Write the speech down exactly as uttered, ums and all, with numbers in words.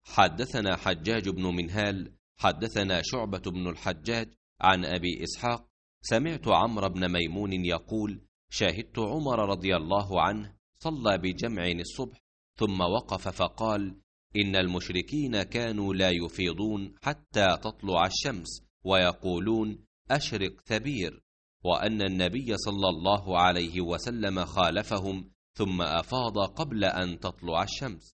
حدثنا حجاج بن منهال حدثنا شعبة بن الحجاج عن أبي إسحاق سمعت عمرو بن ميمون يقول شاهدت عمر رضي الله عنه صلى بجمع الصبح ثم وقف فقال إن المشركين كانوا لا يفيضون حتى تطلع الشمس ويقولون أشرق ثبير، وأن النبي صلى الله عليه وسلم خالفهم ثم أفاض قبل أن تطلع الشمس.